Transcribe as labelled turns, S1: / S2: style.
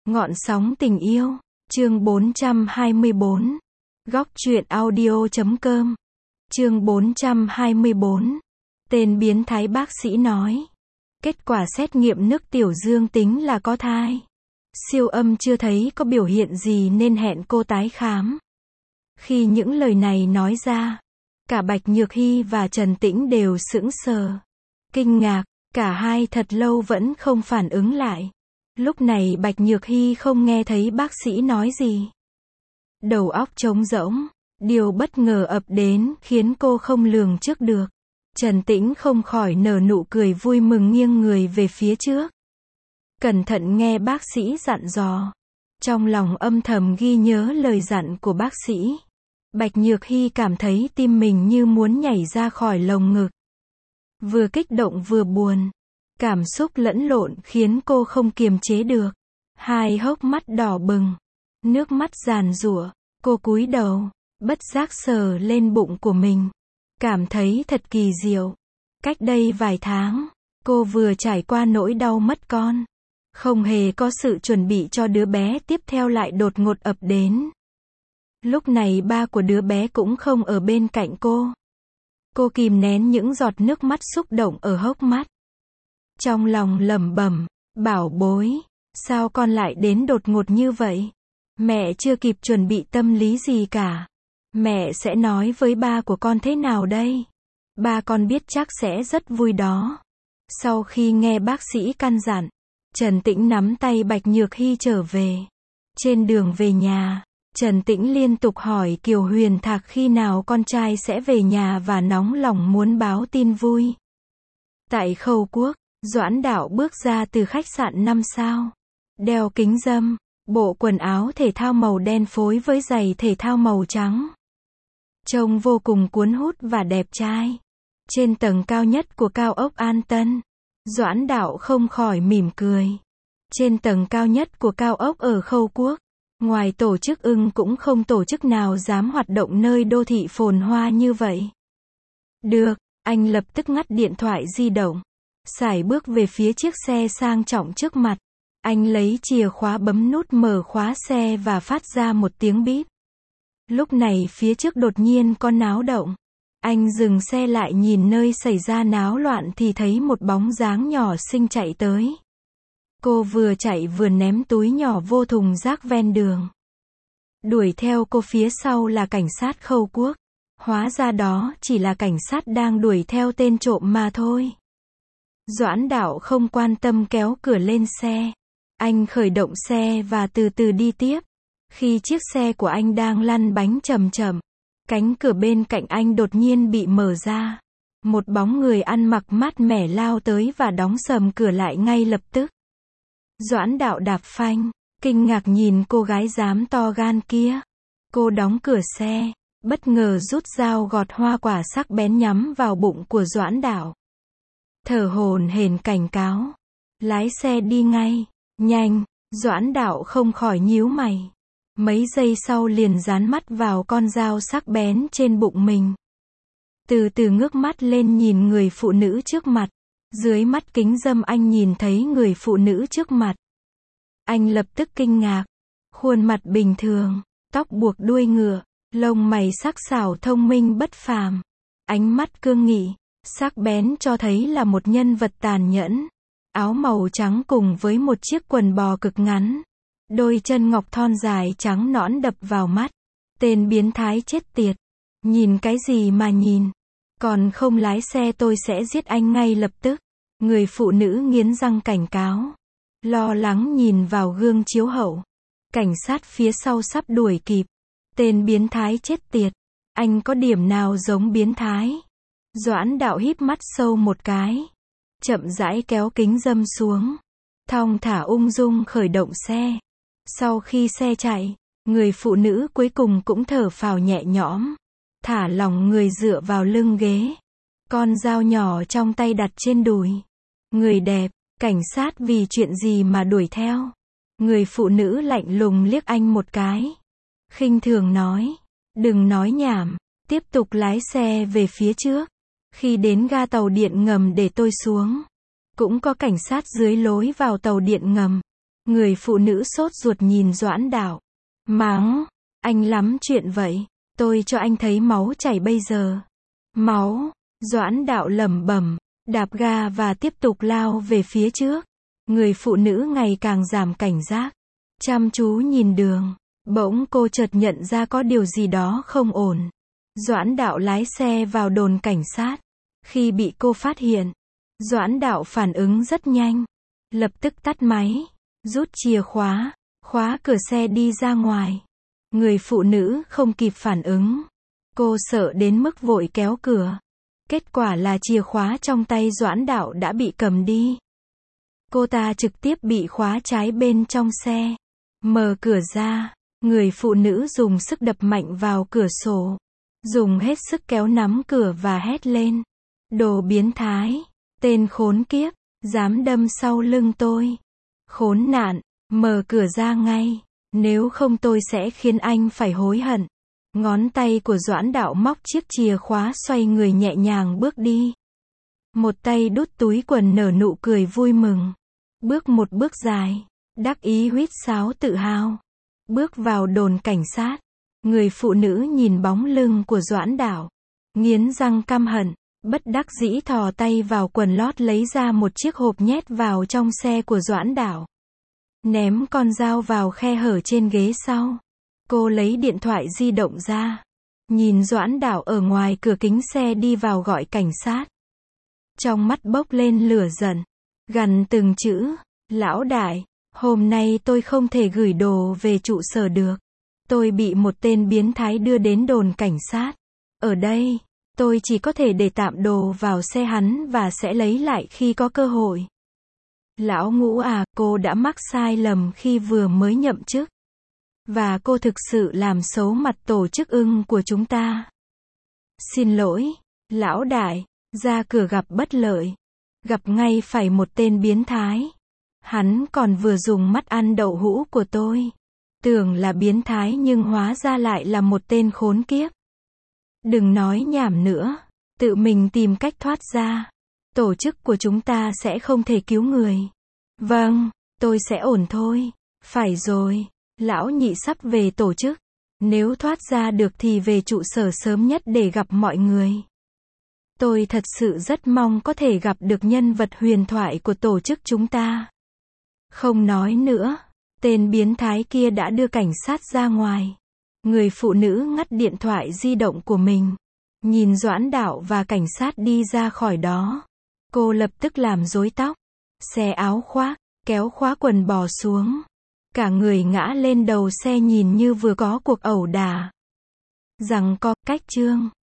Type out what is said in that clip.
S1: Ngọn sóng tình yêu, chương 424. Góc truyện audio.com. Chương 424. Tên biến thái bác sĩ nói. Kết quả xét nghiệm nước tiểu dương tính là có thai. Siêu âm chưa thấy có biểu hiện gì nên hẹn cô tái khám. Khi những lời này nói ra, cả Bạch Nhược Hy và Trần Tĩnh đều sững sờ. Kinh ngạc, cả hai thật lâu vẫn không phản ứng lại. Lúc này Bạch Nhược Hy không nghe thấy bác sĩ nói gì. Đầu óc trống rỗng, điều bất ngờ ập đến khiến cô không lường trước được. Trần Tĩnh không khỏi nở nụ cười vui mừng nghiêng người về phía trước. Cẩn thận nghe bác sĩ dặn dò. Trong lòng âm thầm ghi nhớ lời dặn của bác sĩ. Bạch Nhược Hy cảm thấy tim mình như muốn nhảy ra khỏi lồng ngực. Vừa kích động vừa buồn. Cảm xúc lẫn lộn khiến cô không kiềm chế được. Hai hốc mắt đỏ bừng. Nước mắt giàn giụa. Cô cúi đầu, bất giác sờ lên bụng của mình. Cảm thấy thật kỳ diệu. Cách đây vài tháng, cô vừa trải qua nỗi đau mất con. Không hề có sự chuẩn bị cho đứa bé tiếp theo lại đột ngột ập đến. Lúc này ba của đứa bé cũng không ở bên cạnh cô. Cô kìm nén những giọt nước mắt xúc động ở hốc mắt. Trong lòng lẩm bẩm, bảo bối, sao con lại đến đột ngột như vậy? Mẹ chưa kịp chuẩn bị tâm lý gì cả. Mẹ sẽ nói với ba của con thế nào đây? Ba con biết chắc sẽ rất vui đó. Sau khi nghe bác sĩ căn dặn, Trần Tĩnh nắm tay Bạch Nhược Hy trở về. Trên đường về nhà, Trần Tĩnh liên tục hỏi Kiều Huyền Thạc khi nào con trai sẽ về nhà và nóng lòng muốn báo tin vui. Tại Khâu Quốc, Doãn Đạo bước ra từ khách sạn 5 sao. Đeo kính râm, bộ quần áo thể thao màu đen phối với giày thể thao màu trắng. Trông vô cùng cuốn hút và đẹp trai. Trên tầng cao nhất của cao ốc An Tân, Doãn Đạo không khỏi mỉm cười. Trên tầng cao nhất của cao ốc ở Khâu Quốc, ngoài tổ chức cũng không tổ chức nào dám hoạt động nơi đô thị phồn hoa như vậy. Được, anh lập tức ngắt điện thoại di động. Sải bước về phía chiếc xe sang trọng trước mặt. Anh lấy chìa khóa bấm nút mở khóa xe và phát ra một tiếng bíp. Lúc này phía trước đột nhiên có náo động. Anh dừng xe lại nhìn nơi xảy ra náo loạn thì thấy một bóng dáng nhỏ xinh chạy tới. Cô vừa chạy vừa ném túi nhỏ vô thùng rác ven đường. Đuổi theo cô phía sau là cảnh sát Khâu Quốc. Hóa ra đó chỉ là cảnh sát đang đuổi theo tên trộm mà thôi. Doãn Đạo không quan tâm kéo cửa lên xe. Anh khởi động xe và từ từ đi tiếp. Khi chiếc xe của anh đang lăn bánh chậm chậm, cánh cửa bên cạnh anh đột nhiên bị mở ra. Một bóng người ăn mặc mát mẻ lao tới và đóng sầm cửa lại ngay lập tức. Doãn Đạo đạp phanh, kinh ngạc nhìn cô gái dám to gan kia. Cô đóng cửa xe, bất ngờ rút dao gọt hoa quả sắc bén nhắm vào bụng của Doãn Đạo. Thở hổn hển cảnh cáo. Lái xe đi ngay. Nhanh. Doãn Đạo không khỏi nhíu mày. Mấy giây sau liền dán mắt vào con dao sắc bén trên bụng mình. Từ từ ngước mắt lên nhìn người phụ nữ trước mặt. Dưới mắt kính râm anh nhìn thấy người phụ nữ trước mặt. Anh lập tức kinh ngạc. Khuôn mặt bình thường, tóc buộc đuôi ngựa, lông mày sắc sảo thông minh bất phàm. Ánh mắt cương nghị, sắc bén cho thấy là một nhân vật tàn nhẫn. Áo màu trắng cùng với một chiếc quần bò cực ngắn. Đôi chân ngọc thon dài trắng nõn đập vào mắt. Tên biến thái chết tiệt. Nhìn cái gì mà nhìn. Còn không lái xe tôi sẽ giết anh ngay lập tức. Người phụ nữ nghiến răng cảnh cáo. Lo lắng nhìn vào gương chiếu hậu. Cảnh sát phía sau sắp đuổi kịp. Tên biến thái chết tiệt. Anh có điểm nào giống biến thái? Doãn Đạo híp mắt sâu một cái. Chậm rãi kéo kính râm xuống. Thong thả ung dung khởi động xe. Sau khi xe chạy, người phụ nữ cuối cùng cũng thở phào nhẹ nhõm. Thả lỏng người dựa vào lưng ghế. Con dao nhỏ trong tay đặt trên đùi. Người đẹp, cảnh sát vì chuyện gì mà đuổi theo? Người phụ nữ lạnh lùng liếc anh một cái. Khinh thường nói. Đừng nói nhảm, tiếp tục lái xe về phía trước. Khi đến ga tàu điện ngầm để tôi xuống. Cũng có cảnh sát dưới lối vào tàu điện ngầm. Người phụ nữ sốt ruột nhìn Doãn Đạo. Mắng, anh lắm chuyện vậy. Tôi cho anh thấy máu chảy bây giờ. Máu, Doãn Đạo lẩm bẩm, đạp ga và tiếp tục lao về phía trước. Người phụ nữ ngày càng giảm cảnh giác, chăm chú nhìn đường. Bỗng cô chợt nhận ra có điều gì đó không ổn. Doãn Đạo lái xe vào đồn cảnh sát. Khi bị cô phát hiện, Doãn Đạo phản ứng rất nhanh. Lập tức tắt máy, rút chìa khóa, khóa cửa xe đi ra ngoài. Người phụ nữ không kịp phản ứng. Cô sợ đến mức vội kéo cửa. Kết quả là chìa khóa trong tay Doãn Đạo đã bị cầm đi. Cô ta trực tiếp bị khóa trái bên trong xe. Mở cửa ra, người phụ nữ dùng sức đập mạnh vào cửa sổ. Dùng hết sức kéo nắm cửa và hét lên. Đồ biến thái, tên khốn kiếp, dám đâm sau lưng tôi. Khốn nạn, mở cửa ra ngay, nếu không tôi sẽ khiến anh phải hối hận. Ngón tay của Doãn Đạo móc chiếc chìa khóa xoay người nhẹ nhàng bước đi. Một tay đút túi quần nở nụ cười vui mừng. Bước một bước dài, đắc ý huýt sáo tự hào. Bước vào đồn cảnh sát. Người phụ nữ nhìn bóng lưng của Doãn Đạo, nghiến răng căm hận, bất đắc dĩ thò tay vào quần lót lấy ra một chiếc hộp nhét vào trong xe của Doãn Đạo. Ném con dao vào khe hở trên ghế sau. Cô lấy điện thoại di động ra. Nhìn Doãn Đạo ở ngoài cửa kính xe đi vào gọi cảnh sát. Trong mắt bốc lên lửa giận. Gằn từng chữ. Lão đại, hôm nay tôi không thể gửi đồ về trụ sở được. Tôi bị một tên biến thái đưa đến đồn cảnh sát. Ở đây, tôi chỉ có thể để tạm đồ vào xe hắn và sẽ lấy lại khi có cơ hội. Lão Ngũ à, cô đã mắc sai lầm khi vừa mới nhậm chức. Và cô thực sự làm xấu mặt tổ chức ưng của chúng ta. Xin lỗi, lão đại, ra cửa gặp bất lợi. Gặp ngay phải một tên biến thái. Hắn còn vừa dùng mắt ăn đậu hũ của tôi. Tưởng là biến thái nhưng hóa ra lại là một tên khốn kiếp. Đừng nói nhảm nữa, tự mình tìm cách thoát ra. Tổ chức của chúng ta sẽ không thể cứu người. Vâng, tôi sẽ ổn thôi. Phải rồi, lão nhị sắp về tổ chức. Nếu thoát ra được thì về trụ sở sớm nhất để gặp mọi người. Tôi thật sự rất mong có thể gặp được nhân vật huyền thoại của tổ chức chúng ta. Không nói nữa, tên biến thái kia đã đưa cảnh sát ra ngoài. Người phụ nữ ngắt điện thoại di động của mình. Nhìn Doãn Đạo và cảnh sát đi ra khỏi đó. Cô lập tức làm rối tóc, xé áo khoác, kéo khóa quần bò xuống. Cả người ngã lên đầu xe nhìn như vừa có cuộc ẩu đả. Giằng co, cách chương.